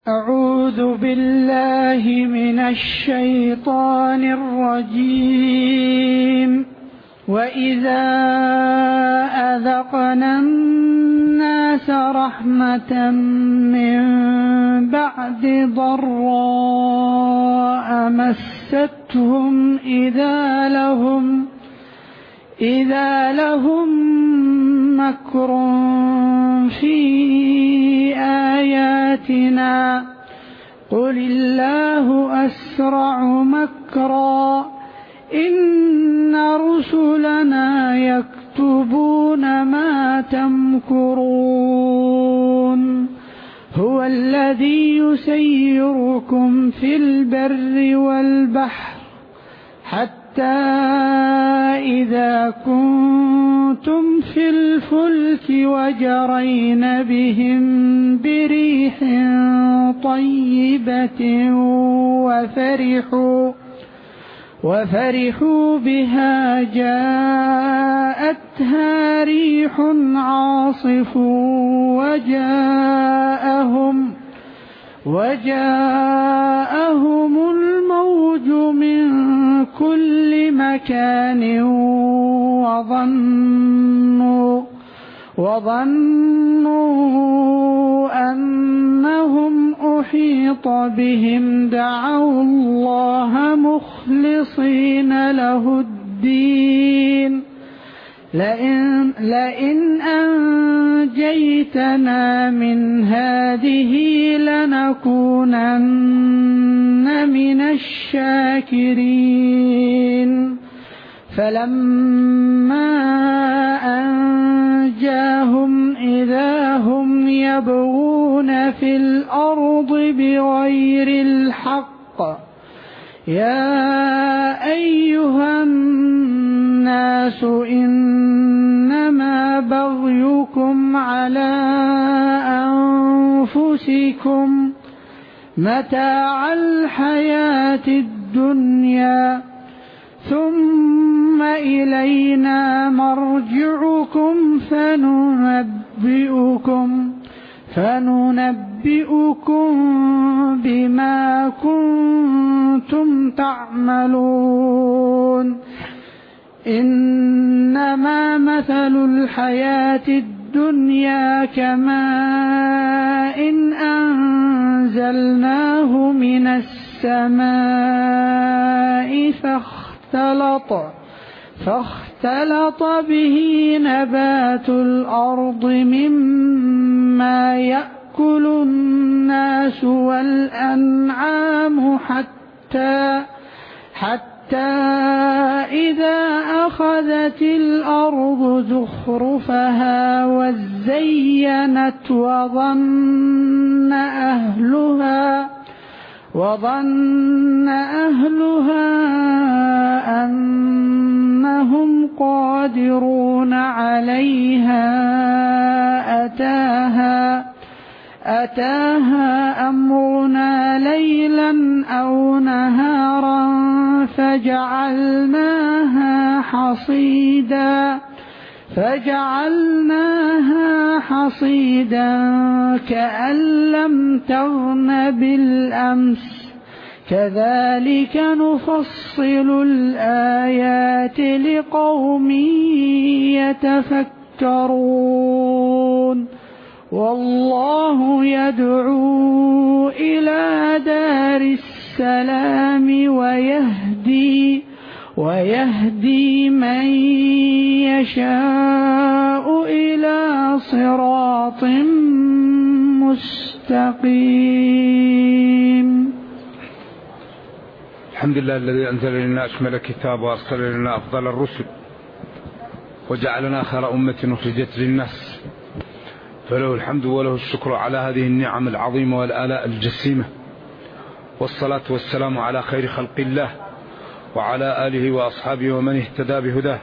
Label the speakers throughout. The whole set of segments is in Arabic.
Speaker 1: أعوذ بالله من الشيطان الرجيم. وإذا أذقنا الناس رحمة من بعد ضراء مستهم إذا لهم مكر في آياتنا قل الله أسرع مكرا إن رسلنا يكتبون ما تمكرون. هو الذي يسيركم في البر والبحر حتى إذا كنتم في الفلك وجرين بهم بريح طيبة وفرحوا بها جاءتها ريح عاصف وجاءهم الموج من كل مكان وظنوا أنهم أحيط بهم دعوا الله مخلصين له الدين لئن أنجيتنا من هذه لنكونن من الشاكرين. فلما أنجاهم إذا هم يبغون في الأرض بغير الحق يا أيها الناس إنما بغيكم على أنفسكم متاع الحياة الدنيا ثم إلينا مرجعكم فننبئكم بما كنتم تعملون. إنما مثل الحياة الدنيا كماء إن أنزلناه من السماء فاختلط به نبات الأرض مما يأكل الناس والأنعام حتى إذا أخذت الأرض زخرفها وزينت وظن أهلها أنهم قادرون عليها أتاها أمرنا ليلا أو نهارا فجعلناها حصيدا كأن لم تغن بالأمس كذلك نفصل الآيات لقوم يتفكرون. والله يدعو إلى دار السلام ويهدي من يشاء إلى صراط مستقيم.
Speaker 2: الحمد لله الذي أنزل لنا أشمل الكتاب وأرسل لنا أفضل الرسل وجعلنا خير أمة أخرجت للناس، فله الحمد وله الشكر على هذه النعم العظيمة والآلاء الجسيمة، والصلاة والسلام على خير خلق الله وعلى آله وأصحابه ومن اهتدى بهداه.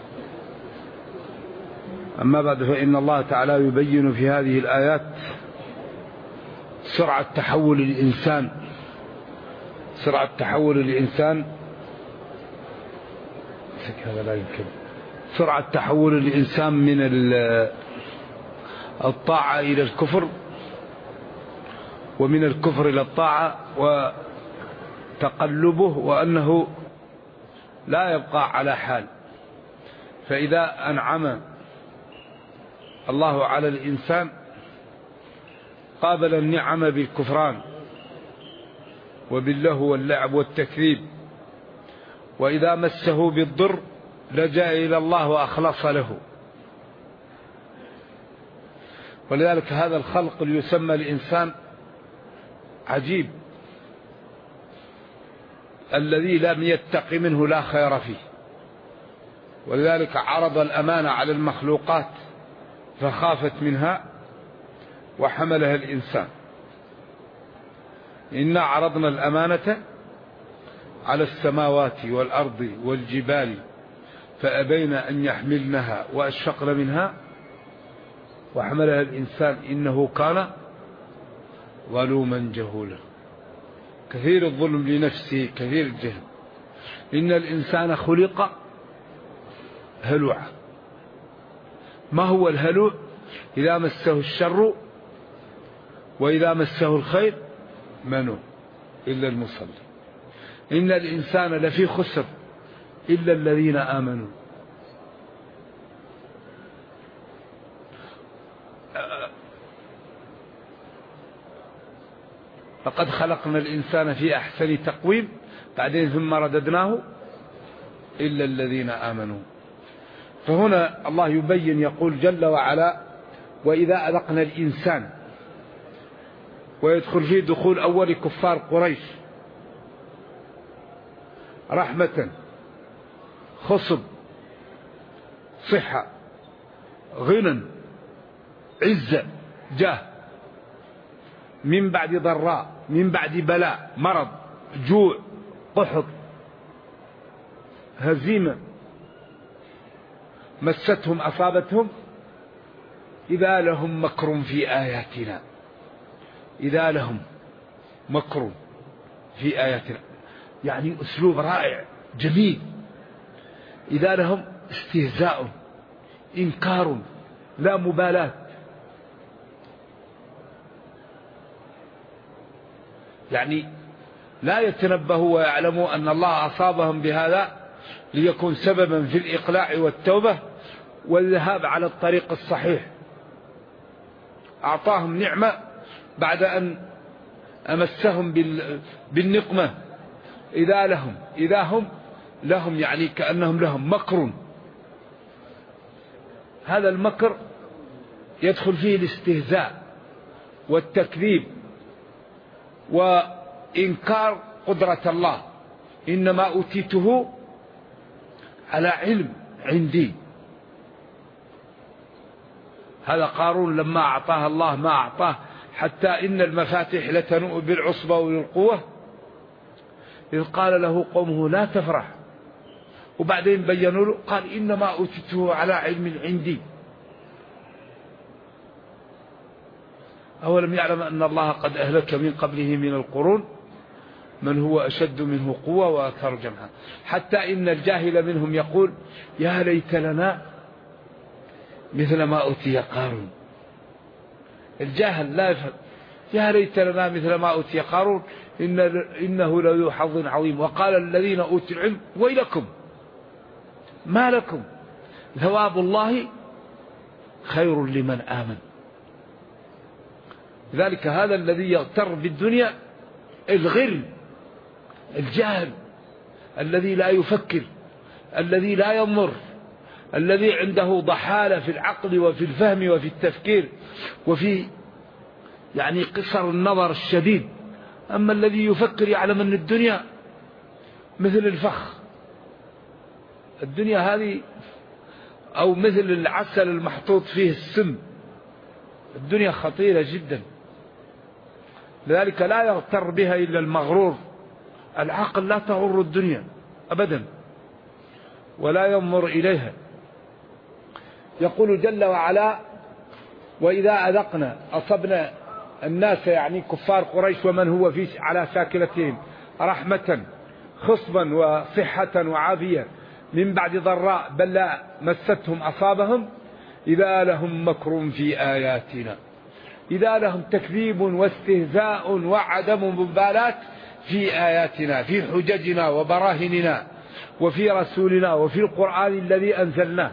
Speaker 2: أما بعد، فإن الله تعالى يبين في هذه الآيات سرعة تحول الإنسان من الطاعة إلى الكفر، ومن الكفر إلى الطاعة وتقلبه، وأنه لا يبقى على حال. فإذا أنعم الله على الإنسان قابل النعم بالكفران وباللهو واللعب والتكذيب، وإذا مسه بالضر لجأ إلى الله وأخلص له. ولذلك هذا الخلق يسمى الإنسان عجيب، الذي لم يتق منه لا خير فيه. ولذلك عرض الأمانة على المخلوقات فخافت منها وحملها الإنسان. إنا عرضنا الأمانة على السماوات والأرض والجبال فأبين أن يحملنها وأشفقن منها وحملها الإنسان إنه كان ظلوما جهولا. كثير الظلم لنفسه، كثير الجهل. إن الإنسان خلق هلوعا. ما هو الهلوع؟ إذا مسه الشر وإذا مسه الخير منوع إلا المصلي. إن الإنسان لفي خسر إلا الذين آمنوا. لقد خلقنا الإنسان في أحسن تقويم بعدين ثم رددناه إلا الذين آمنوا. فهنا الله يبين يقول جل وعلا وإذا أذقنا الإنسان، ويدخل فيه دخول أول كفار قريش، رحمة، خصب، صحة، غنى، عزة، جاه، من بعد ضراء، من بعد بلاء، مرض، جوع، قحط، هزيمة مستهم أصابتهم إذا لهم مكر في آياتنا. إذا لهم مكر في آياتنا، يعني أسلوب رائع جميل. إذا لهم استهزاء، إنكار، لا مبالاة. يعني لا يتنبهوا ويعلموا أن الله أصابهم بهذا ليكون سببا في الإقلاع والتوبة والذهاب على الطريق الصحيح. أعطاهم نعمة بعد أن أمسهم بالنقمة. إذا هم لهم يعني كأنهم لهم مكر. هذا المكر يدخل فيه الاستهزاء والتكذيب وإنكار قدرة الله. إنما أوتيته على علم عندي. هذا قارون لما أعطاه الله ما أعطاه، حتى إن المفاتيح لتنوء بالعصبة والقوة، إذ قال له قومه لا تفرح. وبعدين بينوا له قال إنما أوتيته على علم عندي. أولم يعلم أن الله قد أهلك من قبله من القرون من هو أشد منه قوة وأكثر جمعا. حتى إن الجاهل منهم يقول يا ليت لنا مثل ما أوتي قارون. الجاهل لا يفهم. يا ليت لنا مثل ما أوتي قارون إنه لذو حظ عظيم. وقال الذين أوتوا العلم ويلكم ما لكم ثواب الله خير لمن آمن. ذلك هذا الذي يغتر بالدنيا الغر، الجاهل، الذي لا يفكر، الذي لا ينظر، الذي عنده ضحالة في العقل وفي الفهم وفي التفكير وفي يعني قصر النظر الشديد. أما الذي يفكر يعلم أن الدنيا مثل الفخ، الدنيا هذه أو مثل العسل المحطوط فيه السم. الدنيا خطيرة جدا، لذلك لا يغتر بها إلا المغرور. العقل لا تغر الدنيا أبدا ولا ينظر إليها. يقول جل وعلا وإذا أذقنا، أصبنا الناس يعني كفار قريش ومن هو على ساكنتهم رحمة، خصبا وصحة وعافية، من بعد ضراء بل مستهم أصابهم إذا لهم مكر في آياتنا. إذا لهم تكذيب واستهزاء وعدم مبالاة في آياتنا، في حججنا وبراهننا، وفي رسولنا، وفي القرآن الذي أنزلناه.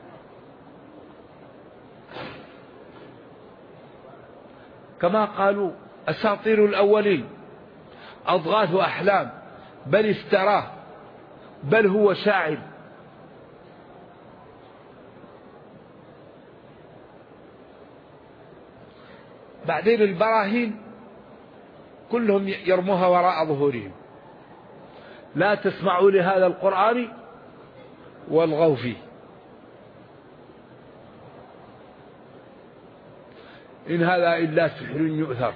Speaker 2: كما قالوا أساطير الأولين، أضغاث أحلام، بل افتراه، بل هو شاعر. بعدين البراهين كلهم يرموها وراء ظهورهم. لا تسمعوا لهذا القرآن والغوا فيه، إن هذا إلا سحر يؤثر.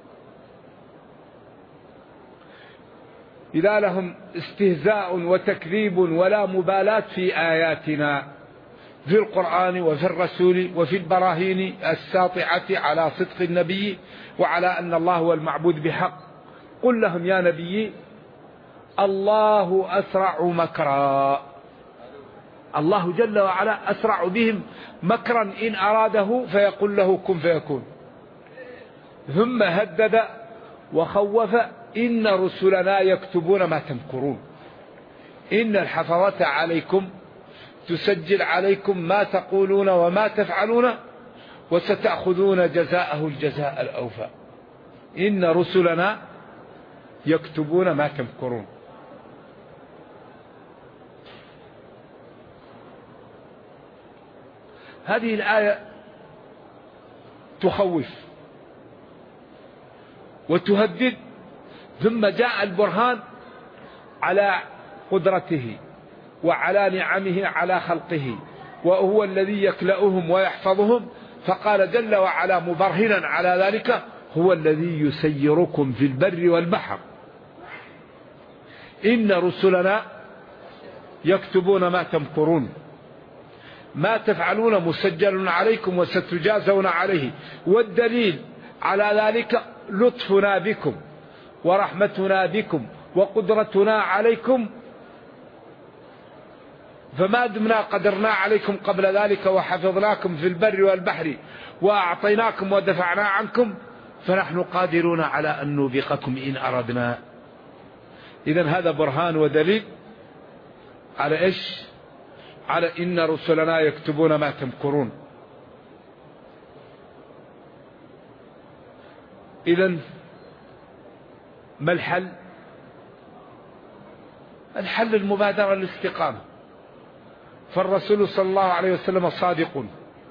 Speaker 2: إذا لهم استهزاء وتكذيب ولا مبالاة في آياتنا، في القرآن وفي الرسول وفي البراهين الساطعة على صدق النبي وعلى أن الله هو المعبود بحق. قل لهم يا نبي الله أسرع مكرا، الله جل وعلا أسرع بهم مكرا إن أراده فيقول له كن فيكون. ثم هدد وخوف إن رسلنا يكتبون ما تمكرون، إن الحفظة عليكم تسجل عليكم ما تقولون وما تفعلون وستأخذون جزاءه الجزاء الأوفى. إن رسلنا يكتبون ما تمكرون. هذه الآية تخوف وتهدد، ثم جاء البرهان على قدرته وعلى نعمه على خلقه، وهو الذي يكلأهم ويحفظهم. فقال جل وعلا مبرهنا على ذلك هو الذي يسيركم في البر والبحر، إن رسلنا يكتبون ما تمكرون، ما تفعلون مسجل عليكم وستجازون عليه. والدليل على ذلك لطفنا بكم ورحمتنا بكم وقدرتنا عليكم، فما دمنا قدرنا عليكم قبل ذلك وحفظناكم في البر والبحر وأعطيناكم ودفعنا عنكم، فنحن قادرون على أن نوبقكم إن أردنا. إذن هذا برهان ودليل على إيش؟ على إن رسلنا يكتبون ما تمكرون. إذن ما الحل؟ الحل المبادرة للاستقامة. فالرسول صلى الله عليه وسلم صادق،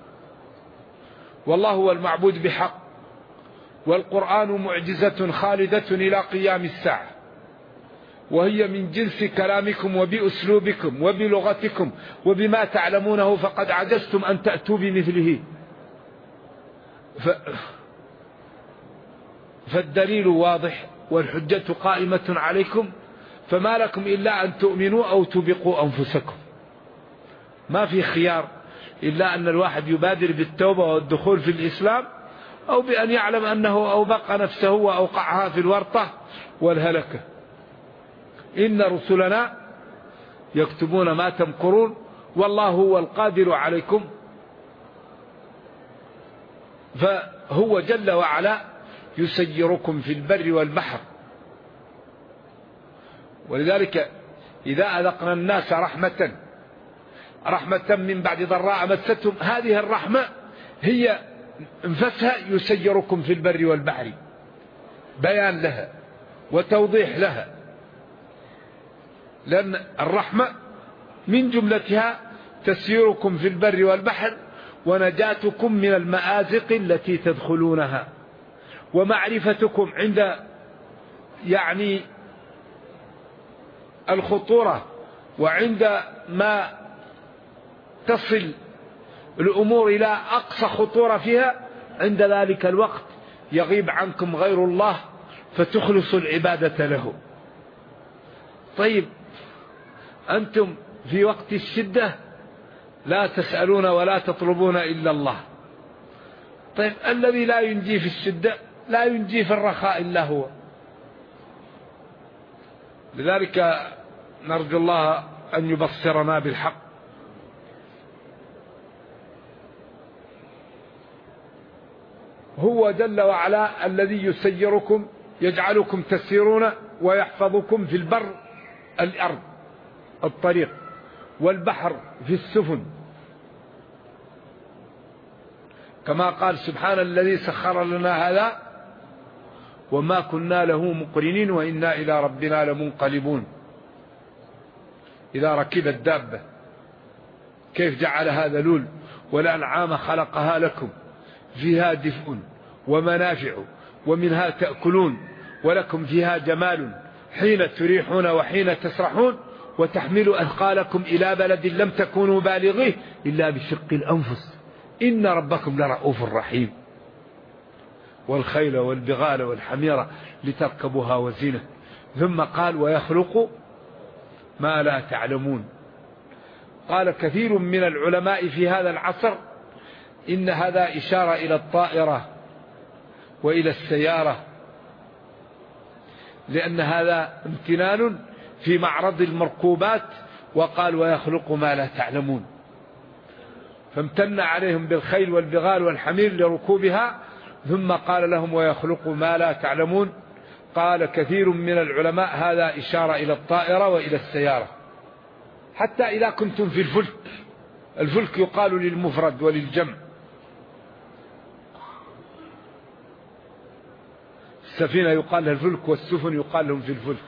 Speaker 2: والله هو المعبود بحق، والقرآن معجزة خالدة إلى قيام الساعة، وهي من جنس كلامكم وبأسلوبكم وبلغتكم وبما تعلمونه، فقد عجزتم أن تأتوا بمثله. فالدليل واضح والحجة قائمة عليكم، فما لكم إلا أن تؤمنوا أو تبقوا أنفسكم. ما في خيار إلا أن الواحد يبادر بالتوبة والدخول في الإسلام، أو بأن يعلم أنه أوبق نفسه وأوقعها في الورطة والهلكة. إن رسلنا يكتبون ما تمكرون، والله هو القادر عليكم. فهو جل وعلا يسيركم في البر والبحر. ولذلك إذا أذقنا الناس رحمة من بعد ضراء مستهم، هذه الرحمة هي انفسها يسيركم في البر والبحر، بيان لها وتوضيح لها، لأن الرحمة من جملتها تسيركم في البر والبحر ونجاتكم من المآزق التي تدخلونها، ومعرفتكم عند يعني الخطورة، وعند ما تصل الأمور إلى أقصى خطورة فيها، عند ذلك الوقت يغيب عنكم غير الله فتخلصوا العبادة له. طيب أنتم في وقت الشدة لا تسألون ولا تطلبون إلا الله. طيب الذي لا ينجي في الشدة لا ينجي في الرخاء إلا هو. لذلك نرجو الله أن يبصرنا بالحق. هو جل وعلا الذي يسيركم، يجعلكم تسيرون ويحفظكم في البر الأرض الطريق، والبحر في السفن، كما قال سبحان الذي سخر لنا هذا وما كنا له مقرنين وإنا إلى ربنا لمنقلبون. إذا ركب الدابة كيف جعل هذا لول، والأنعام خلقها لكم فيها دفء ومنافع ومنها تأكلون ولكم فيها جمال حين تريحون وحين تسرحون، وتحملوا أثقالكم إلى بلد لم تكونوا بالغيه إلا بشق الأنفس إن ربكم لرؤوف رحيم. والخيل والبغال والحمير لتركبوها وزينة. ثم قال ويخلق ما لا تعلمون. قال كثير من العلماء في هذا العصر إن هذا إشارة إلى الطائرة وإلى السيارة، لأن هذا امتنان في معرض المركوبات، وقال ويخلق ما لا تعلمون، فامتن عليهم بالخيل والبغال والحمير لركوبها، ثم قال لهم ويخلق ما لا تعلمون. قال كثير من العلماء هذا إشارة إلى الطائرة وإلى السيارة. حتى إذا كنتم في الفلك، الفلك يقال للمفرد وللجمع، السفينة يقال لها الفلك والسفن يقال لهم في الفلك.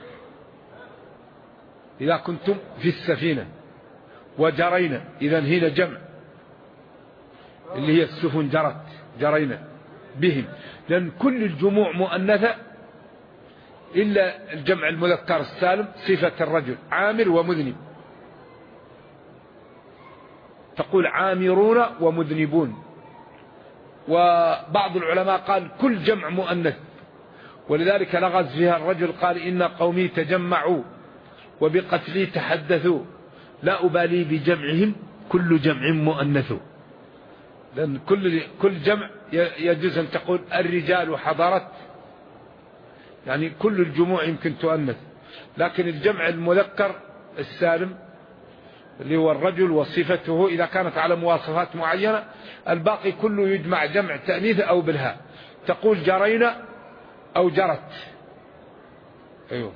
Speaker 2: إذا كنتم في السفينة وجرينا، إذن هنا جمع، اللي هي السفن جرت، جرينا بهم، لأن كل الجموع مؤنثة إلا الجمع المذكر السالم صفة الرجل عامر ومذنب، تقول عامرون ومذنبون. وبعض العلماء قال كل جمع مؤنث، ولذلك لغز فيها الرجل قال إن قومي تجمعوا وبقتلي تحدثوا لا أبالي بجمعهم كل جمع مؤنث، لأن كل جمع يجوز أن تقول الرجال حضرت، يعني كل الجموع يمكن تؤنث، لكن الجمع المذكر السالم اللي هو الرجل وصفته إذا كانت على مواصفات معينة، الباقي كله يجمع جمع تأنيث أو بالهاء، تقول جرينا أو جرت. أيوه.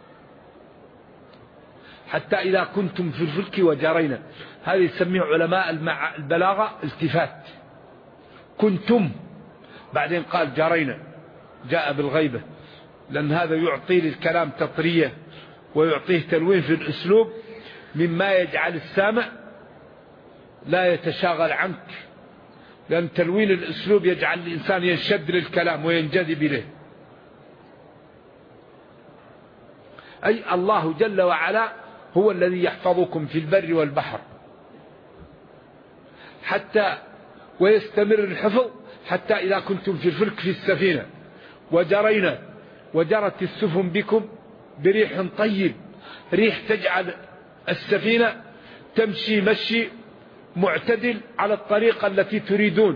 Speaker 2: حتى إذا كنتم في الفلك وجرينا، هذا يسميه علماء البلاغة التفات، كنتم بعدين قال جرينا، جاء بالغيبة، لأن هذا يعطي للكلام تطرية ويعطيه تلوين في الأسلوب مما يجعل السامع لا يتشاغل عنك، لأن تلوين الأسلوب يجعل الإنسان ينشد للكلام وينجذب إليه. أي الله جل وعلا هو الذي يحفظكم في البر والبحر، حتى ويستمر الحفظ حتى إذا كنتم في الفلك في السفينة وجرينا وجرت السفن بكم بريح طيب، ريح تجعل السفينة تمشي مشي معتدل على الطريقة التي تريدون،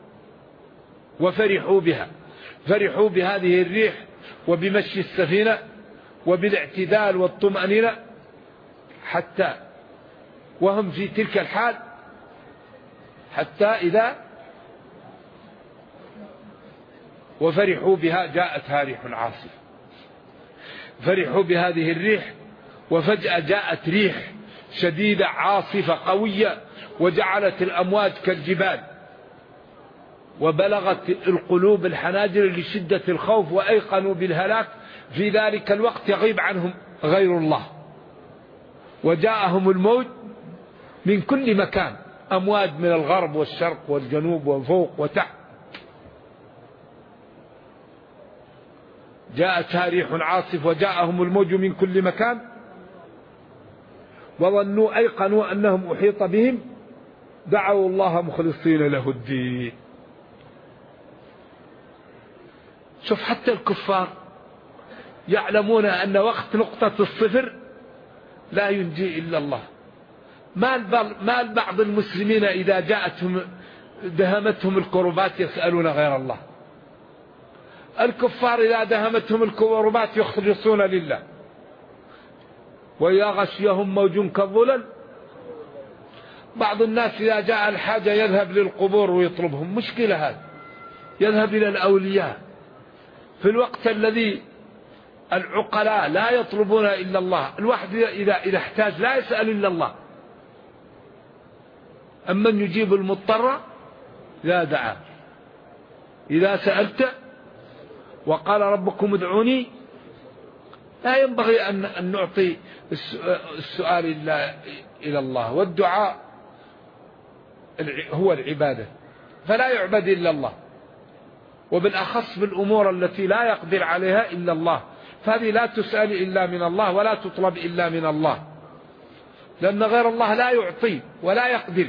Speaker 2: وفرحوا بها، فرحوا بهذه الريح وبمشي السفينة وبالاعتدال والطمأنينة، حتى وهم في تلك الحال حتى إذا وفرحوا بها جاءتها ريح عاصف، فرحوا بهذه الريح وفجأة جاءت ريح شديدة عاصفة قوية وجعلت الأمواج كالجبال وبلغت القلوب الحناجر لشدة الخوف وأيقنوا بالهلاك. في ذلك الوقت يغيب عنهم غير الله، وجاءهم الموج من كل مكان، أمواج من الغرب والشرق والجنوب وفوق وتحت، جاءتها ريح عاصف وجاءهم الموج من كل مكان، وظنوا أيقنوا أنهم أحيط بهم، دعوا الله مخلصين له الدين. شوف حتى الكفار يعلمون أن وقت نقطة الصفر لا ينجي إلا الله. ما بعض المسلمين إذا جاءتهم دهمتهم الكربات يسألون غير الله، الكفار إذا دهمتهم الكربات يخلصون لله، وإذا غشيهم موج كالظلل. بعض الناس إذا جاء الحاجة يذهب للقبور ويطلبهم، مشكلة هذا،
Speaker 3: يذهب إلى الأولياء في الوقت الذي العقلاء لا يطلبون إلا الله. الواحد إذا احتاج لا يسأل إلا الله. أمن يجيب المضطر لا دعا. إذا سألت وقال ربكم ادعوني، لا ينبغي أن نعطي السؤال إلى الله، والدعاء هو العبادة، فلا يعبد إلا الله، وبالأخص بالأمور التي لا يقدر عليها إلا الله، فهذه لا تسأل إلا من الله ولا تطلب إلا من الله، لأن غير الله لا يعطي ولا يقدر.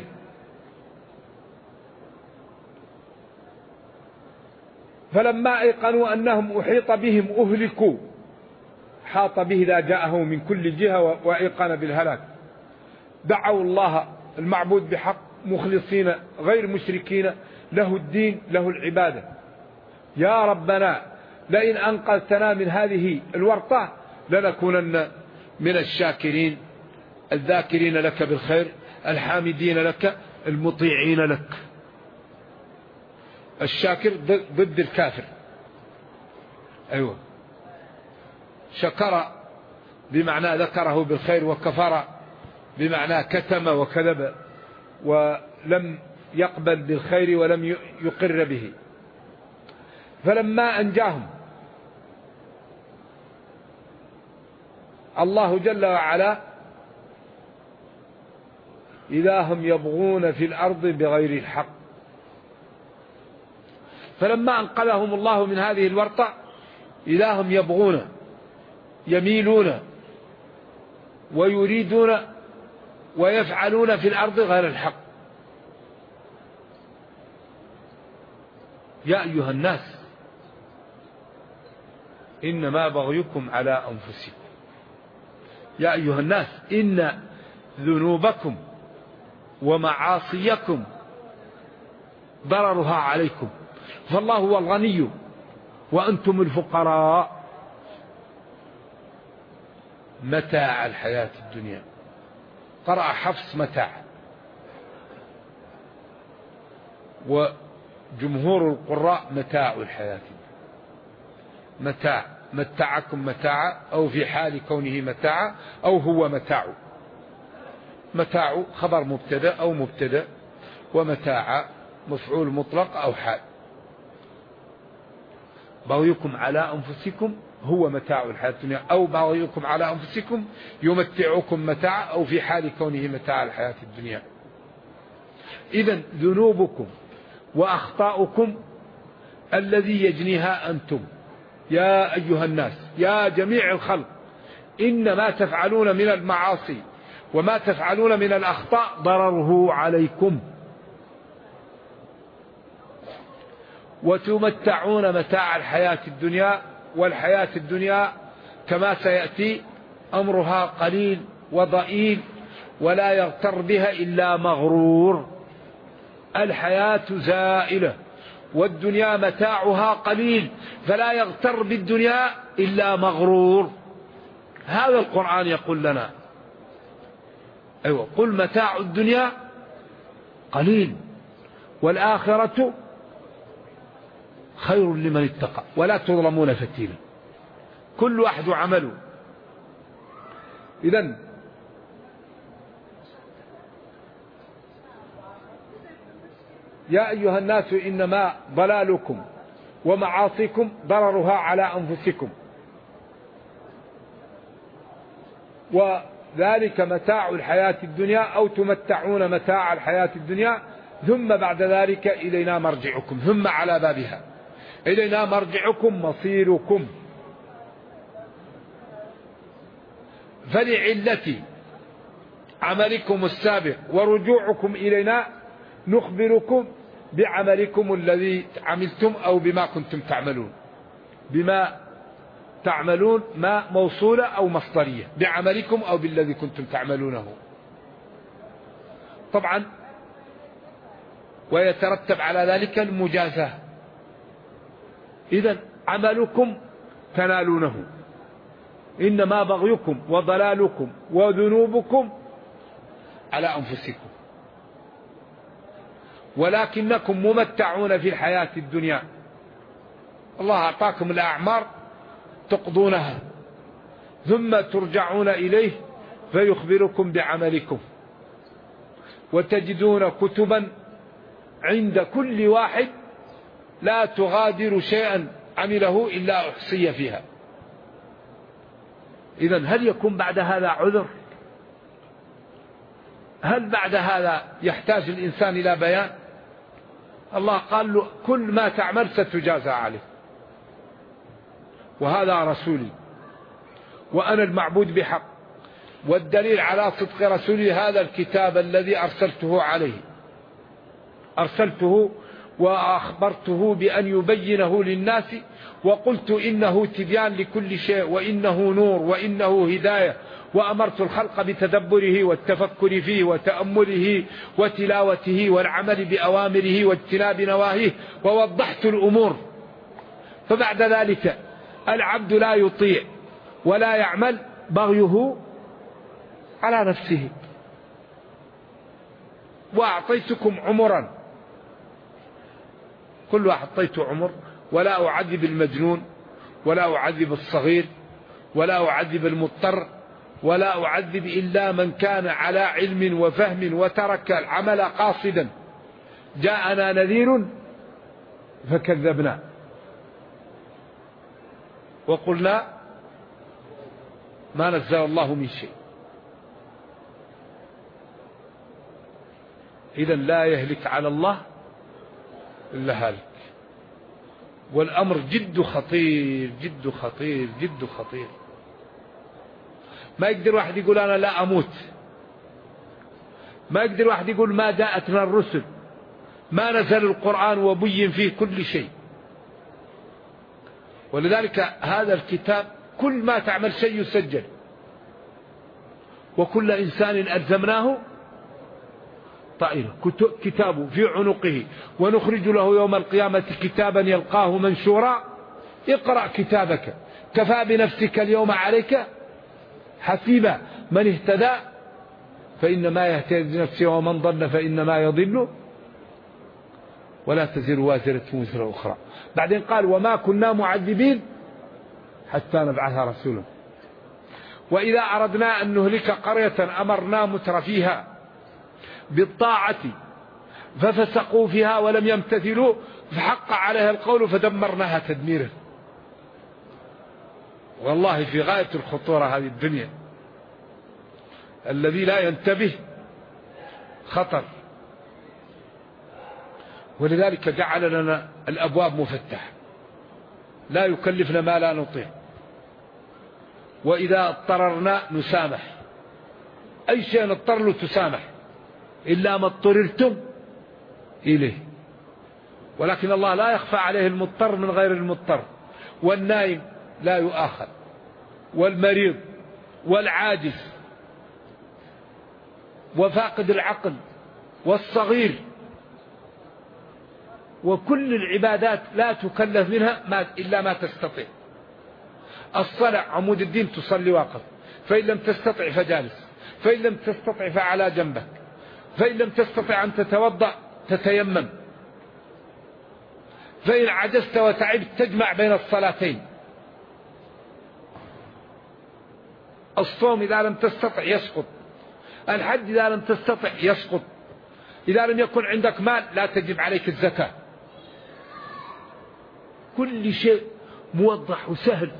Speaker 3: فلما أيقنوا أنهم أحيط بهم أهلكوا، حاط به إذا جاءه من كل جهة وأيقن بالهلاك، دعوا الله المعبود بحق مخلصين غير مشركين له الدين له العبادة. يا ربنا لئن أنقذتنا من هذه الورطة لنكونن من الشاكرين الذاكرين لك بالخير الحامدين لك المطيعين لك. الشاكر ضد الكافر. أيوة، شكر بمعنى ذكره بالخير، وكفر بمعنى كتم وكذب ولم يقبل بالخير ولم يقر به. فلما أنجاهم الله جل وعلا إذا هم يبغون في الأرض بغير الحق. فلما أنقذهم الله من هذه الورطة إذا هم يبغون يميلون ويريدون ويفعلون في الأرض غير الحق. يا أيها الناس إنما بغيكم على أنفسكم. يا أيها الناس إن ذنوبكم ومعاصيكم ضررها عليكم، فالله هو الغني وأنتم الفقراء. متاع الحياة الدنيا، قرأ حفص متاع، وجمهور القراء متاع الحياة الدنيا. متاع، متعكم متاع، أو في حال كونه متاع، أو هو متاع. متاع خبر مبتدأ أو مبتدأ، ومتاع مفعول مطلق أو حال. بغيكم على أنفسكم هو متاع الحياة الدنيا، أو بغيكم على أنفسكم يمتعكم متاع، أو في حال كونه متاع الحياة الدنيا. إذن ذنوبكم وأخطاؤكم الذي يجنيها أنتم يا أيها الناس، يا جميع الخلق، إن ما تفعلون من المعاصي وما تفعلون من الأخطاء ضرره عليكم، وتمتعون متاع الحياة الدنيا. والحياة الدنيا كما سيأتي أمرها قليل وضئيل، ولا يغتر بها إلا مغرور. الحياة زائلة والدنيا متاعها قليل، فلا يغتر بالدنيا إلا مغرور. هذا القرآن يقول لنا. أيوة، قل متاع الدنيا قليل والآخرة خير لمن اتقى ولا تظلمون فتيلا. كل واحد عمله. إذن يا أيها الناس إنما ضلالكم ومعاصيكم ضررها على أنفسكم، وذلك متاع الحياة الدنيا، أو تمتعون متاع الحياة الدنيا، ثم بعد ذلك إلينا مرجعكم. ثم على بابها، إلينا مرجعكم مصيركم. فلعلة عملكم السابق ورجوعكم إلينا نخبركم بعملكم الذي عملتم، أو بما كنتم تعملون. بما تعملون ما موصولة أو مصدرية، بعملكم أو بالذي كنتم تعملونه طبعا، ويترتب على ذلك المجازاة. إذن عملكم تنالونه. إنما بغيكم وضلالكم وذنوبكم على أنفسكم، ولكنكم ممتعون في الحياة الدنيا الله أعطاكم الأعمار تقضونها ثم ترجعون إليه فيخبركم بعملكم، وتجدون كتبا عند كل واحد لا تغادر شيئا عمله إلا أحصي فيها. إذن هل يكون بعد هذا عذر؟ هل بعد هذا يحتاج الإنسان إلى بيان؟ الله قال له كل ما تعمل ستجازى عليه، وهذا رسولي وأنا المعبود بحق، والدليل على صدق رسولي هذا الكتاب الذي أرسلته عليه، أرسلته وأخبرته بأن يبينه للناس، وقلت إنه تبيان لكل شيء، وإنه نور، وإنه هداية، وأمرت الخلق بتدبره والتفكر فيه وتأمله وتلاوته والعمل بأوامره واجتناب نواهيه، ووضحت الأمور. فبعد ذلك العبد لا يطيع ولا يعمل، بغيه على نفسه. وأعطيتكم عمرا، كل واحد أعطيته عمر، ولا أعذب المجنون ولا أعذب الصغير ولا أعذب المضطر ولا أعذب إلا من كان على علم وفهم وترك العمل قاصدا. جاءنا نذير فكذبنا وقلنا ما نزل الله من شيء. إذن لا يهلك على الله إلا هالك. والأمر جد خطير جد خطير جد خطير. ما يقدر واحد يقول أنا لا أموت، ما يقدر واحد يقول ما جاءتنا الرسل، ما نزل القرآن وبين فيه كل شيء. ولذلك هذا الكتاب كل ما تعمل شيء يسجل، وكل إنسان ألزمناه طائره كتابه في عنقه، ونخرج له يوم القيامة كتابا يلقاه منشورا اقرأ كتابك كفى بنفسك اليوم عليك حسيبا، من اهتدى فإنما يهتدي لنفسه ومن ضل فإنما يضل ولا تزر وازرة وزر أخرى. بعدين قال وما كنا معذبين حتى نبعث رسولا، وإذا أردنا أن نهلك قرية أمرنا مترفيها بالطاعة ففسقوا فيها ولم يمتثلوا فحق عليها القول فدمرناها تدميرا. والله في غاية الخطورة هذه الدنيا، الذي لا ينتبه خطر. ولذلك جعل لنا الأبواب مفتحة، لا يكلفنا ما لا نطيق، وإذا اضطررنا نسامح، أي شيء نضطر له تسامح إلا ما اضطررتم إليه. ولكن الله لا يخفى عليه المضطر من غير المضطر، والنائم لا يؤاخذ، والمريض والعاجز وفاقد العقل والصغير، وكل العبادات لا تكلف منها إلا ما تستطيع. الصلاة عمود الدين، تصلي واقف، فإن لم تستطع فجالس، فإن لم تستطع فعلى جنبك، فإن لم تستطع أن تتوضأ تتيمم، فإن عجزت وتعبت تجمع بين الصلاتين. الصوم إذا لم تستطع يسقط، الحج إذا لم تستطع يسقط، إذا لم يكن عندك مال لا تجب عليك الزكاة. كل شيء موضح وسهل.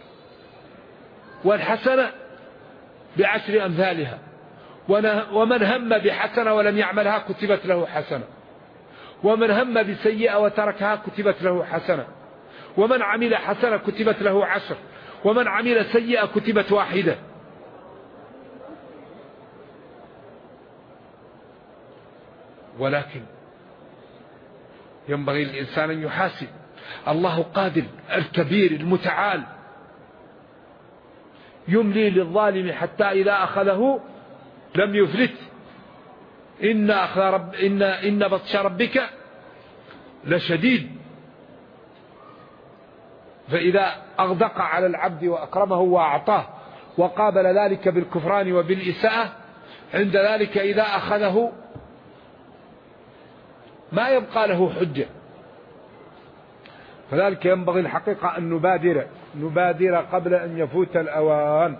Speaker 3: والحسنة بعشر أمثالها، ومن هم بحسنة ولم يعملها كتبت له حسنة، ومن هم بسيئة وتركها كتبت له حسنة، ومن عمل حسنة كتبت له 10، ومن عمل سيئة كتبت 1. ولكن ينبغي الإنسان أن يحاسب. الله قادر الكبير المتعال، يملي للظالم حتى إذا أخذه لم يفلت، إن بطش ربك لشديد. فإذا أغدق على العبد وأكرمه وأعطاه وقابل ذلك بالكفران وبالإساءة، عند ذلك إذا أخذه ما يبقى له حجة. فذلك ينبغي الحقيقة أن نبادر قبل أن يفوت الأوان.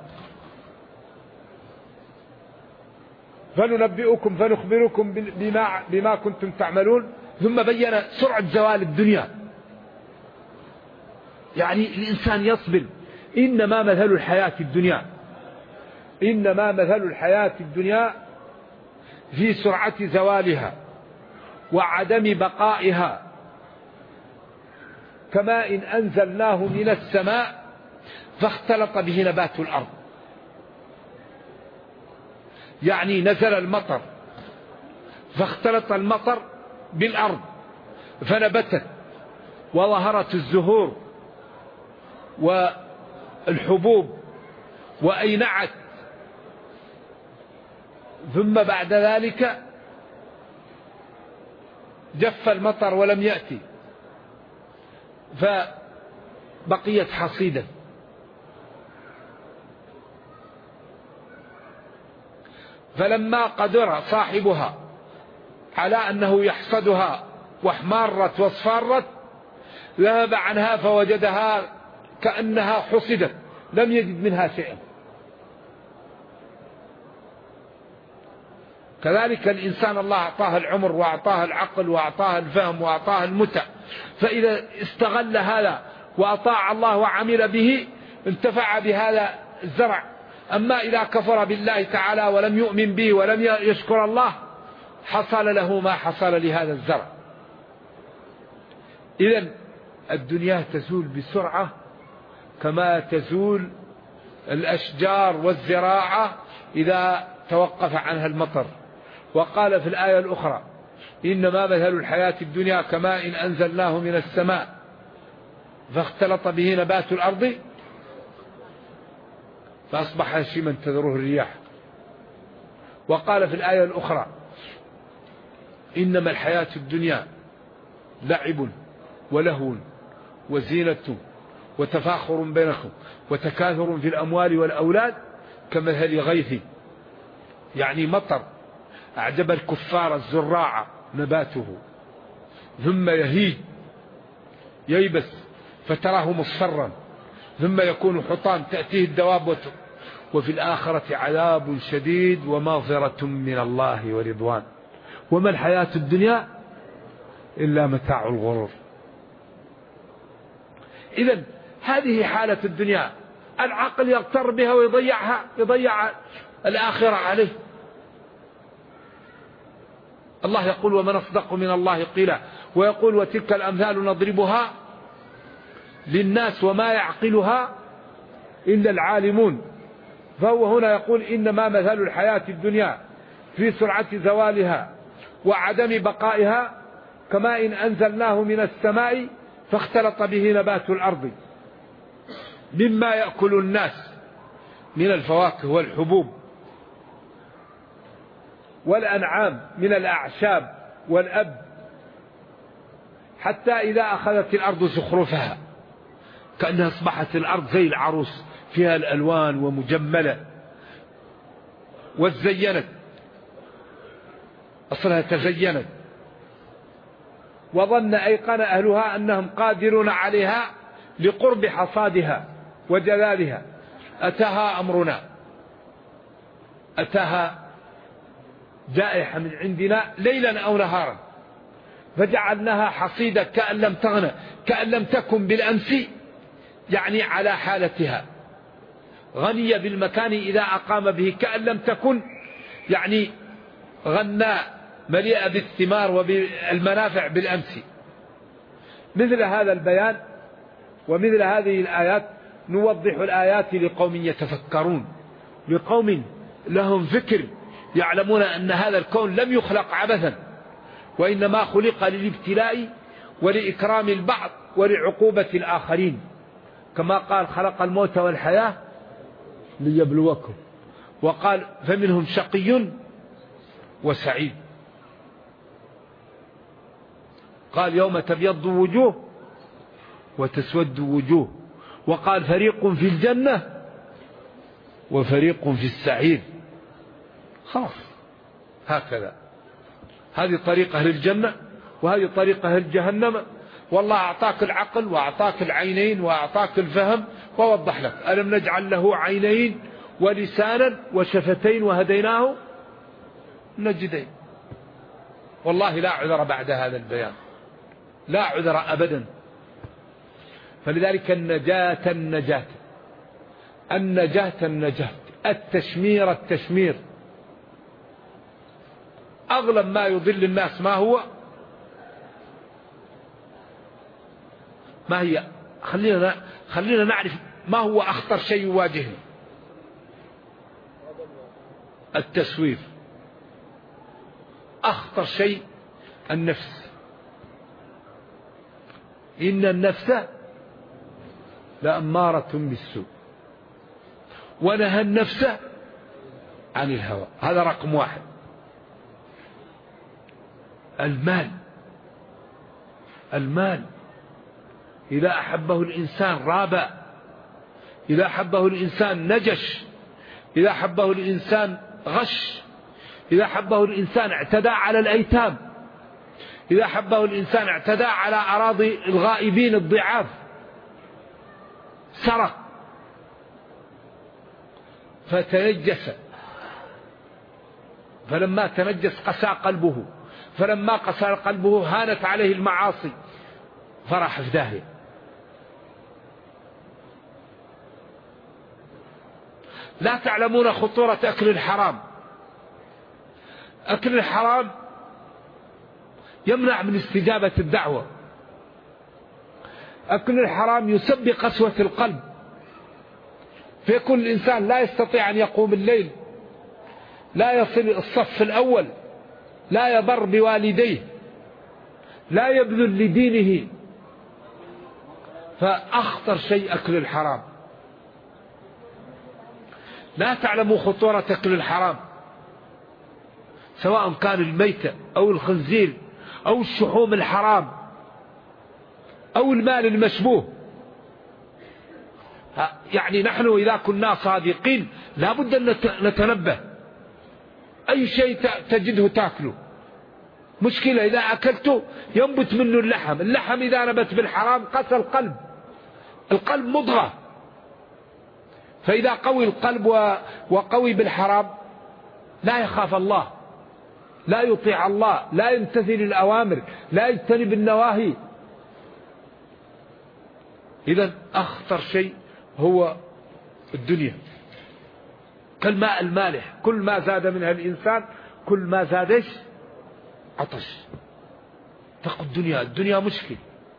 Speaker 3: فننبئكم فنخبركم بما كنتم تعملون. ثم بين سرعة زوال الدنيا، يعني الإنسان يصبر. إنما مثل الحياة الدنيا في سرعة زوالها وعدم بقائها كماء أنزلناه من السماء فاختلط به نبات الأرض. يعني نزل المطر فاختلط المطر بالأرض فنبتت وظهرت الزهور والحبوب وأينعت، ثم بعد ذلك جف المطر ولم يأتي فبقيت حصيدا. فلما قدر صاحبها على أنه يحصدها واحمرت واصفرت ذهب عنها فوجدها كأنها حصدت لم يجد منها شيئا. كذلك الإنسان الله أعطاه العمر وأعطاه العقل وأعطاه الفهم وأعطاه المتع، فإذا استغل هذا وأطاع الله وعمل به انتفع بهذا الزرع. أما إذا كفر بالله تعالى ولم يؤمن به ولم يشكر الله حصل له ما حصل لهذا الزرع. إذن الدنيا تزول بسرعة كما تزول الأشجار والزراعة إذا توقف عنها المطر. وقال في الآية الأخرى إنما مثل الحياة الدنيا كماء أنزلناه من السماء فاختلط به نبات الأرض فأصبح هشيما تذروه الرياح. وقال في الآية الأخرى إنما الحياة الدنيا لعب ولهو وزينة وتفاخر بينكم وتكاثر في الأموال والأولاد كمثل غيث، يعني مطر أعجب الكفار الزراع نباته ثم يهيج ييبس فتراه مصفرا ثم يكون حطام تأتيه الدواب وفي الآخرة عذاب شديد ومغفرة من الله ورضوان وما الحياة الدنيا إلا متاع الغرور. إذن هذه حالة الدنيا، العقل يغتر بها ويضيعها، يضيع الآخرة عليه. الله يقول ومن أصدق من الله قيلا، ويقول وتلك الأمثال نضربها للناس وما يعقلها إلا العالمون. فهو هنا يقول إنما مثل الحياة الدنيا في سرعة زوالها وعدم بقائها كما إن أنزلناه من السماء فاختلط به نبات الأرض مما يأكل الناس من الفواكه والحبوب والأنعام من الأعشاب والأب، حتى إذا أخذت الأرض زخرفها كأنها أصبحت الأرض زي العروس فيها الألوان ومجملة وزينت، أصلها تزينت، وظن أيقن أهلها أنهم قادرون عليها لقرب حصادها وجلالها أتاها أمرنا، أتاها جائحة من عندنا ليلا أو نهارا فجعلناها حصيدة كأن لم تغنى، كأن لم تكن بالأمس، يعني على حالتها غنية بالمكان إذا أقام به كأن لم تكن، يعني غناء مليئة بالثمار وبالمنافع بالأمس. مثل هذا البيان ومثل هذه الآيات نوضح الآيات لقوم يتفكرون، لقوم لهم فكر، يعلمون أن هذا الكون لم يخلق عبثا وإنما خلق للابتلاء ولإكرام البعض ولعقوبة الآخرين، كما قال خلق الموت والحياة ليبلوكم، وقال فمنهم شقي وسعيد، قال يوم تبيض وجوه وتسود وجوه، وقال فريق في الجنة وفريق في السعير. خلاص هكذا، هذه طريق أهل الجنة وهذه طريق أهل جهنم، والله أعطاك العقل وأعطاك العينين وأعطاك الفهم ووضح لك. ألم نجعل له عينين ولسانا وشفتين وهديناه النجدين. والله لا عذر بعد هذا البيان، لا عذر أبدا. فلذلك النجاة التشمير. أغلب ما يضل الناس ما هي خلينا نعرف ما هو أخطر شيء يواجهنا. التسويف. أخطر شيء النفس. إن النفس لأمارة بالسوء ونهى النفس عن الهوى. هذا رقم 1. المال إذا أحبه الإنسان راب، إذا أحبه الإنسان نجش، إذا أحبه الإنسان غش، إذا أحبه الإنسان اعتدى على الأيتام، إذا أحبه الإنسان اعتدى على أراضي الغائبين الضعاف، سرق، فتنجس، فلما تنجس قسى قلبه، فلما قسى قلبه هانت عليه المعاصي فراح في داهية. لا تعلمون خطورة أكل الحرام. أكل الحرام يمنع من استجابة الدعوة. أكل الحرام يسبب قسوة القلب، فيكون الإنسان لا يستطيع أن يقوم الليل، لا يصل الصف الأول، لا يبر بوالديه، لا يبذل لدينه. فأخطر شيء أكل الحرام. لا تعلموا خطورة أكل الحرام، سواء كان الميتة أو الخنزير أو الشحوم الحرام أو المال المشبوه. يعني نحن إذا كنا صادقين لا بد أن نتنبه. أي شيء تجده تأكله مشكلة. إذا أكلته ينبت منه اللحم إذا نبت بالحرام قسى القلب مضغة. فإذا قوي القلب وقوي بالحرام لا يخاف الله، لا يطيع الله، لا يمتثل الأوامر، لا يجتنب النواهي. إذن أخطر شيء هو الدنيا كالماء المالح، كل ما زاد منها الإنسان كل ما زادش عطش. تقول الدنيا مشكل.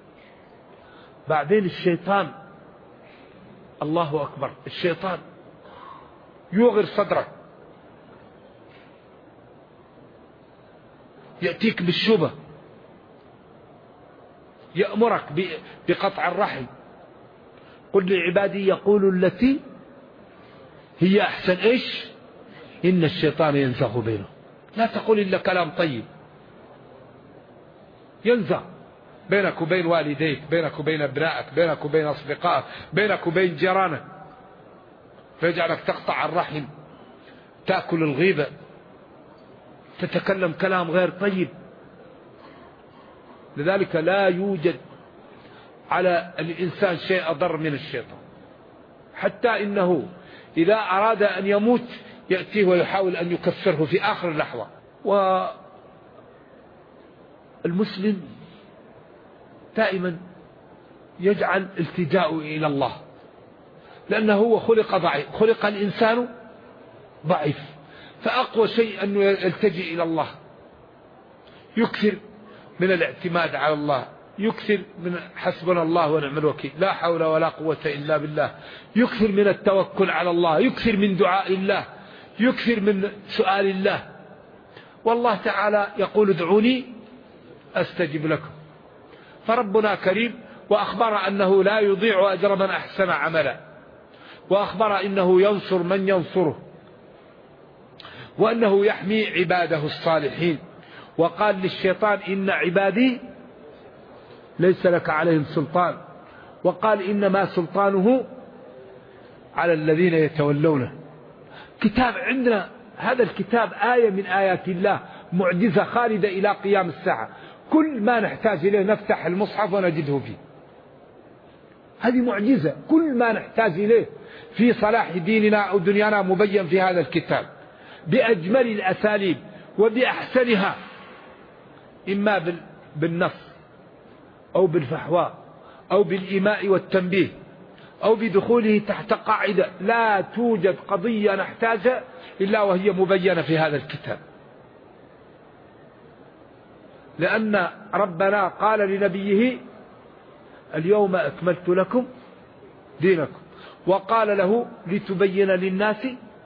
Speaker 3: بعدين الشيطان، الله أكبر، الشيطان يوغر صدرك، يأتيك بالشبه، يأمرك بقطع الرحم. قل لعبادي يقولوا التي هي أحسن. إيش؟ إن الشيطان ينزغ بينهم. لا تقول إلا كلام طيب. ينزغ بينك وبين والديك، بينك وبين أبنائك، بينك وبين أصدقائك، بينك وبين جيرانك، فيجعلك تقطع الرحم، تأكل الغيبة، تتكلم كلام غير طيب. لذلك لا يوجد على الإنسان شيء أضر من الشيطان، حتى إنه إذا أراد أن يموت يأتيه ويحاول أن يكفره في آخر لحظة. والمسلم دائما يجعل التجاء إلى الله، لأنه هو خلق ضعيف، خلق الإنسان ضعيف، فأقوى شيء أنه يلتجئ إلى الله، يكثر من الاعتماد على الله، يكثر من حسبنا الله ونعم الوكيل، لا حول ولا قوة إلا بالله، يكثر من التوكل على الله، يكثر من دعاء الله، يكثر من سؤال الله. والله تعالى يقول ادعوني أستجب لكم. فربنا كريم، وأخبر أنه لا يضيع أجر من أحسن عملا، وأخبر أنه ينصر من ينصره، وأنه يحمي عباده الصالحين. وقال للشيطان إن عبادي ليس لك عليهم سلطان، وقال إنما سلطانه على الذين يتولونه. كتاب عندنا، هذا الكتاب آية من آيات الله، معجزة خالدة إلى قيام الساعة. كل ما نحتاج إليه نفتح المصحف ونجده فيه. هذه معجزة، كل ما نحتاج إليه في صلاح ديننا أو دنيانا مبين في هذا الكتاب بأجمل الأساليب وبأحسنها، إما بالنص أو بالفحواء أو بالإيماء والتنبيه أو بدخوله تحت قاعدة. لا توجد قضية نحتاجها إلا وهي مبينة في هذا الكتاب، لأن ربنا قال لنبيه اليوم أكملت لكم دينكم، وقال له لتبين للناس،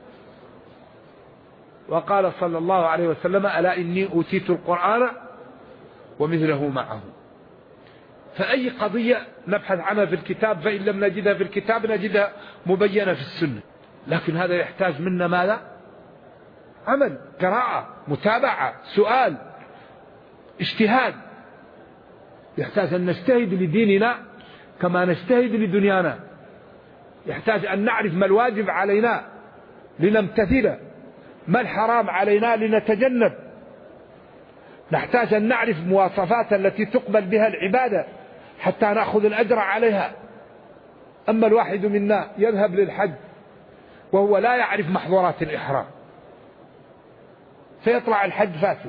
Speaker 3: وقال صلى الله عليه وسلم ألا إني أوتيت القرآن ومثله معه. فأي قضية نبحث عنها في الكتاب، فإن لم نجدها في الكتاب نجدها مبينة في السنة. لكن هذا يحتاج منا ماذا؟ عمل، قراءة، متابعة، سؤال، اجتهاد. يحتاج أن نجتهد لديننا كما نجتهد لدنيانا. يحتاج أن نعرف ما الواجب علينا لنمتثله، ما الحرام علينا لنتجنب. نحتاج أن نعرف مواصفات التي تقبل بها العبادة حتى نأخذ الأجر عليها. أما الواحد منا يذهب للحج وهو لا يعرف محظورات الإحرام فيطلع الحج فاسد.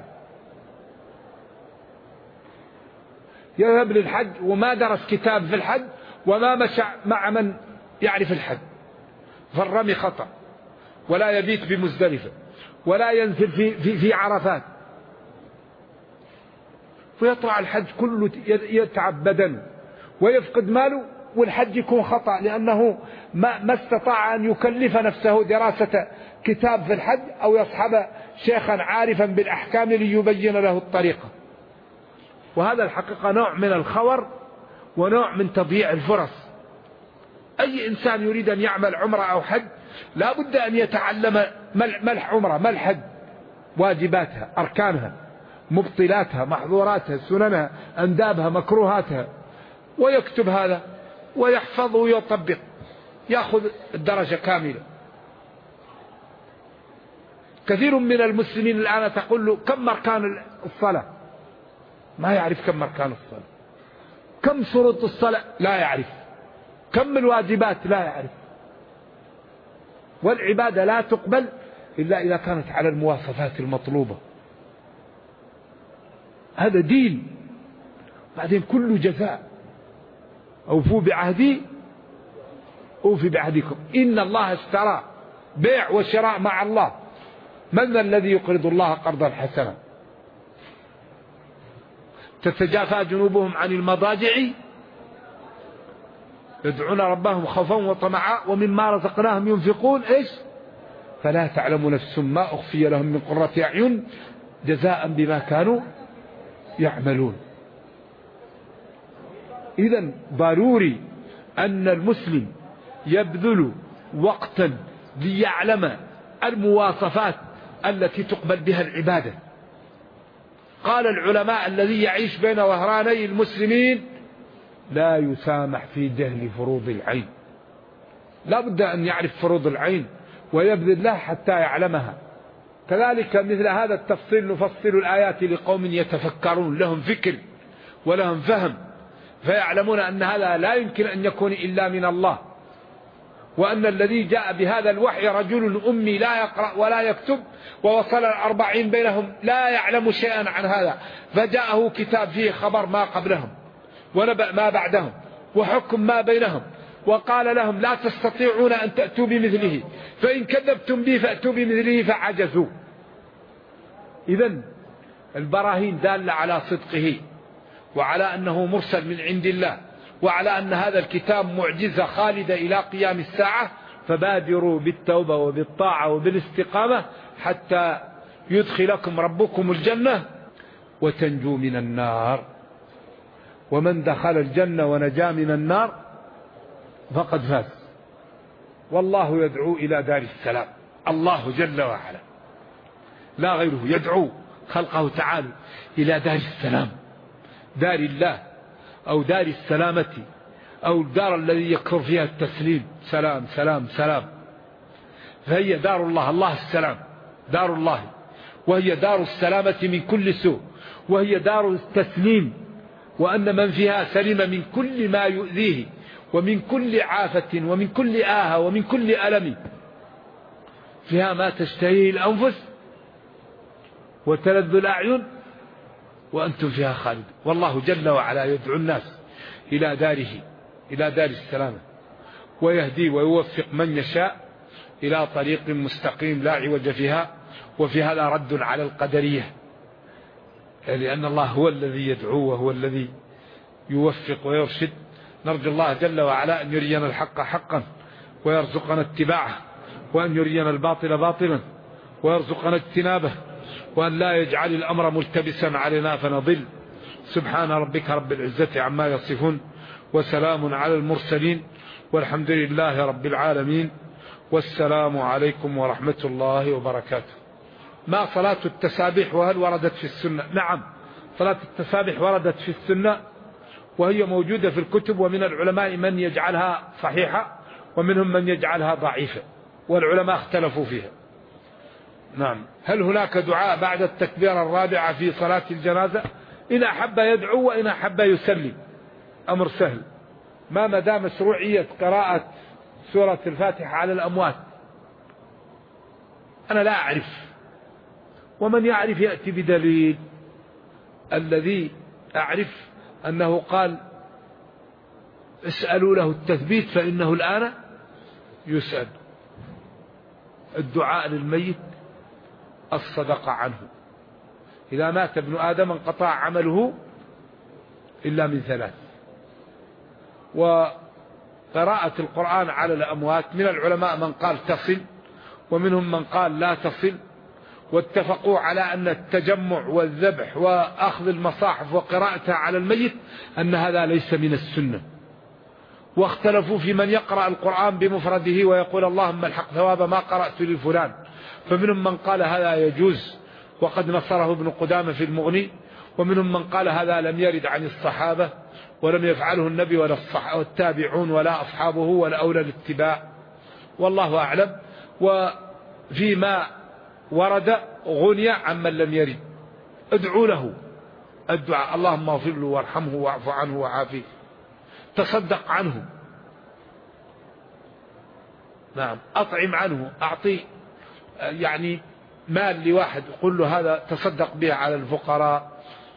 Speaker 3: يذهب للحج وما درس كتاب في الحج وما مشى مع من يعرف الحج، فالرمي خطأ، ولا يبيت بمزدلفة، ولا ينزل في عرفات، فيطلع الحج كله يتعب بدنه ويفقد ماله، والحج يكون خطأ لأنه ما استطاع أن يكلف نفسه دراسة كتاب في الحج أو يصحب شيخا عارفا بالأحكام ليبين له الطريقة. وهذا الحقيقة نوع من الخور ونوع من تضييع الفرص. أي إنسان يريد أن يعمل عمرة أو حج لا بد أن يتعلم ما العمرة، ما الحج، واجباتها، أركانها، مبطلاتها، محظوراتها، سننها، أندابها، مكروهاتها، ويكتب هذا ويحفظه ويطبق، يأخذ الدرجة كاملة. كثير من المسلمين الآن تقول له كم أركان الصلاة، ما يعرف كم أركان الصلاة، كم شروط الصلاة لا يعرف، كم الواجبات لا يعرف. والعبادة لا تقبل إلا إذا كانت على المواصفات المطلوبة. هذا دين. بعدين كل جزاء أوفوا بعهدي أوفي بعهدكم إن الله اشترى، بيع وشراء مع الله. من الذي يقرض الله قرضا حسنا؟ تتجافى جنوبهم عن المضاجع يدعون ربهم خوفا وطمعا ومما رزقناهم ينفقون. إيش؟ فلا تعلم نفس ما أخفي لهم من قرة أعين جزاء بما كانوا يعملون. إذن ضروري أن المسلم يبذل وقتا ليعلم المواصفات التي تقبل بها العبادة. قال العلماء الذي يعيش بين ظهراني المسلمين لا يسامح في جهل فروض العين. لا بد أن يعرف فروض العين ويبذل لها حتى يعلمها. كذلك مثل هذا التفصيل نفصل الآيات لقوم يتفكرون، لهم فكر ولهم فهم، فيعلمون أن هذا لا يمكن أن يكون إلا من الله، وأن الذي جاء بهذا الوحي رجل أمي لا يقرأ ولا يكتب، ووصل 40 بينهم لا يعلم شيئا عن هذا، فجاءه كتاب فيه خبر ما قبلهم ونبأ ما بعدهم وحكم ما بينهم، وقال لهم لا تستطيعون أن تأتوا بمثله، فإن كذبتم به فأتوا بمثله، فعجزوا. إذن البراهين دالة على صدقه وعلى أنه مرسل من عند الله وعلى أن هذا الكتاب معجزة خالدة إلى قيام الساعة. فبادروا بالتوبة وبالطاعة وبالاستقامة حتى يدخلكم ربكم الجنة وتنجوا من النار. ومن دخل الجنة ونجا من النار فقد فاز. والله يدعو إلى دار السلام. الله جل وعلا لا غيره يدعو خلقه تعالى إلى دار السلام، دار الله أو دار السلامة أو الدار الذي يكثر فيها التسليم، سلام سلام سلام. فهي دار الله، الله السلام، دار الله، وهي دار السلامة من كل سوء، وهي دار التسليم، وأن من فيها سلم من كل ما يؤذيه ومن كل عافة ومن كل آهة ومن كل ألم، فيها ما تشتهيه الأنفس وتلذ الأعين وأنتم فيها خالدون. والله جل وعلا يدعو الناس إلى داره، إلى دار السلامة، ويهدي ويوفق من يشاء إلى طريق مستقيم لا عوج فيها. وفي هذا رد على القدرية، لأن الله هو الذي يدعو وهو الذي يوفق ويرشد. نرجو الله جل وعلا أن يرينا الحق حقا ويرزقنا اتباعه، وأن يرينا الباطل باطلا ويرزقنا اجتنابه، وأن لا يجعل الأمر ملتبسا علينا فنضل. سبحان ربك رب العزة عما يصفون، وسلام على المرسلين، والحمد لله رب العالمين، والسلام عليكم ورحمة الله وبركاته. ما صلاة التسابيح وهل وردت في السنة؟ نعم، صلاة التسابيح وردت في السنة، وهي موجودة في الكتب، ومن العلماء من يجعلها صحيحة ومنهم من يجعلها ضعيفة، والعلماء اختلفوا فيها. نعم. هل هناك دعاء بعد التكبيرة الرابعة في صلاة الجنازة؟ إن أحب يدعو وإن أحب يسلم، أمر سهل، ما مدى مشروعية قراءة سورة الفاتحة على الأموات؟ أنا لا أعرف، ومن يعرف يأتي بدليل. الذي أعرف أنه قال اسألوا له التثبيت فإنه الآن يسأل. الدعاء للميت الصدقة عنه. إذا مات ابن آدم انقطع عمله إلا من ثلاث. وقراءة القرآن على الأموات من العلماء من قال تصل، ومنهم من قال لا تصل، واتفقوا على أن التجمع والذبح وأخذ المصاحف وقراءتها على الميت أن هذا ليس من السنة. واختلفوا في من يقرأ القرآن بمفرده ويقول اللهم الحق ثواب ما قرأت لفلان، فمنهم من قال هذا يجوز وقد نصره ابن قدامة في المغني، ومنهم من قال هذا لم يرد عن الصحابة ولم يفعله النبي ولا التابعون ولا أصحابه ولا أولى الاتباع، والله أعلم. وفيما ورد غني عمن لم يرد. ادعوا له الدعاء، اللهم اغفر له وارحمه واعف عنه وعافيه، تصدق عنه. نعم، أطعم عنه، أعطي يعني مال لواحد قل له هذا تصدق به على الفقراء،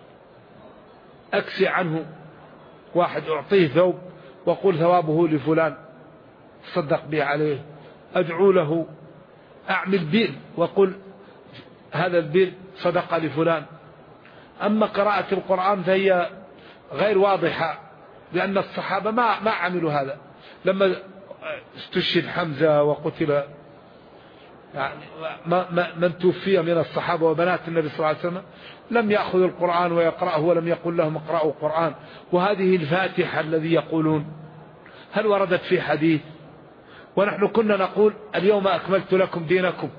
Speaker 3: أكسي عنه واحد أعطيه ثوب وقل ثوابه لفلان تصدق به عليه، أدعو له، أعمل بير وقل هذا البير صدقة لفلان. أما قراءة القرآن فهي غير واضحة، لأن الصحابة ما عملوا هذا. لما استشهد حمزة وقتل يعني من توفي من الصحابة وبنات النبي صلى الله عليه وسلم لم يأخذ القرآن ويقرأه ولم يقل لهم اقرأوا القرآن. وهذه الفاتحة الذي يقولون هل وردت في حديث؟ ونحن كنا نقول اليوم أكملت لكم دينكم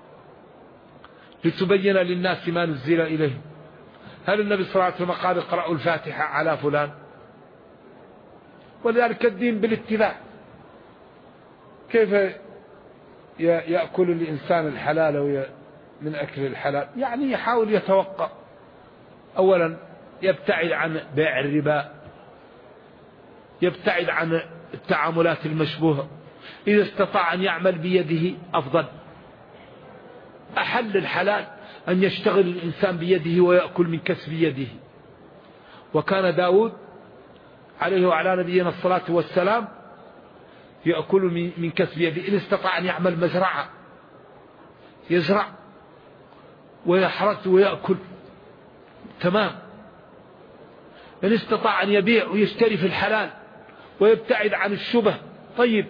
Speaker 3: لتبين للناس ما نزل إليه. هل النبي صلى الله عليه وسلم قال اقرأوا الفاتحة على فلان؟ ولذلك الدين بالاتباع. كيف يأكل الإنسان الحلال من أكل الحلال؟ يعني يحاول يتوقع. أولا يبتعد عن بيع الربا، يبتعد عن التعاملات المشبوهة، إذا استطاع أن يعمل بيده أفضل. أحل الحلال أن يشتغل الإنسان بيده ويأكل من كسب يده. وكان داود عليه وعلى نبينا الصلاة والسلام يأكل من كسب يده. إن استطاع أن يعمل مزرعة يزرع ويحرث ويأكل تمام. إن استطاع أن يبيع ويشتري في الحلال ويبتعد عن الشبه طيب،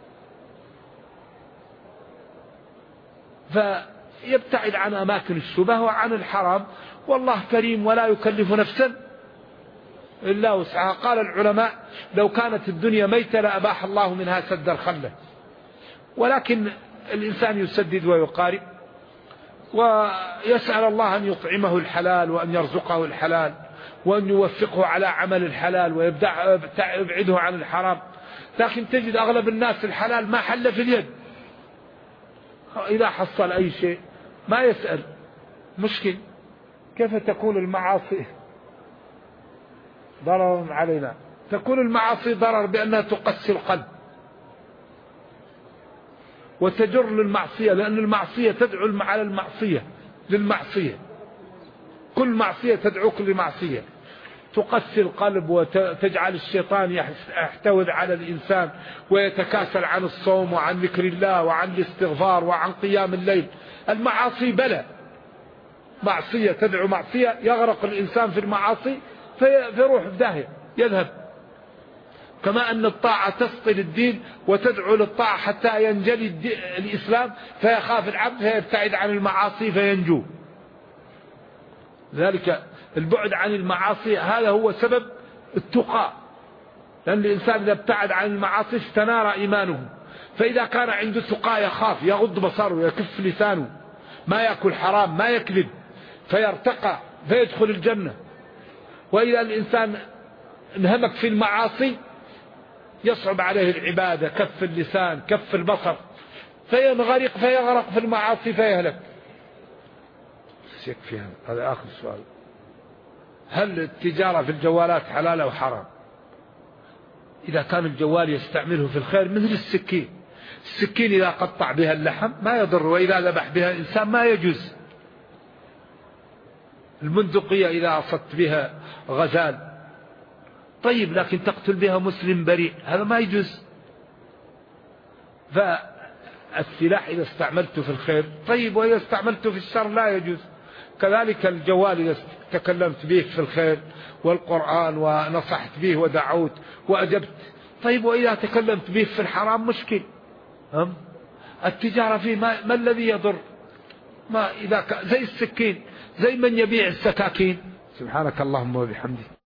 Speaker 3: فيبتعد عن أماكن الشبه وعن الحرام. والله كريم ولا يكلف نفسا إلا وسعها. قال العلماء لو كانت الدنيا ميتة لأباح الله منها سد الخلة، ولكن الإنسان يسدد ويقارب ويسأل الله أن يطعمه الحلال وأن يرزقه الحلال وأن يوفقه على عمل الحلال ويبعده عن الحرام. لكن تجد أغلب الناس الحلال ما حل في اليد، إذا حصل أي شيء ما يسأل، مشكل. كيف تكون المعاصي ضررا علينا؟ تكون المعاصي ضرر بأنها تقسي القلب وتجر للمعصية، لأن المعصية تدعو على المعصية للمعصية، كل معصية تدعوك لمعصية، تقسي القلب وتجعل الشيطان يحتوذ على الإنسان ويتكاسل عن الصوم وعن ذكر الله وعن الاستغفار وعن قيام الليل. المعاصي بلى، معصية تدعو معصية، يغرق الإنسان في المعاصي فيروح في داهية يذهب. كما أن الطاعة تسطل الدين وتدعو للطاعة حتى ينجلي الإسلام فيخاف العبد فيبتعد عن المعاصي فينجو. ذلك البعد عن المعاصي هذا هو سبب التقى، لأن الإنسان إذا ابتعد عن المعاصي استنار إيمانه، فإذا كان عنده تقى يخاف، يغض بصره، يكف لسانه، ما يأكل حرام، ما يكذب، فيرتقى فيدخل الجنة. وإذا الإنسان انهمك في المعاصي يصعب عليه العبادة، كف اللسان، كف البصر، فيغرق في المعاصي فيهلك. يكفي هذا آخر سؤال. هل التجارة في الجوالات حلال أو حرام؟ إذا كان الجوال يستعمله في الخير مثل السكين، السكين إذا قطع بها اللحم ما يضر، وإذا ذبح بها إنسان ما يجوز. المندقية إذا أصدت بها غزال طيب، لكن تقتل بها مسلم بريء هذا ما يجوز. فالسلاح إذا استعملته في الخير طيب، وإذا استعملته في الشر لا يجوز. كذلك الجوال إذا تكلمت به في الخير والقرآن ونصحت به ودعوت وأجبت طيب، وإذا تكلمت به في الحرام مشكل. التجارة فيه ما الذي يضر؟ ما إذا زي السكين، زي من يبيع السكاكين. سبحانك اللهم وبحمدك.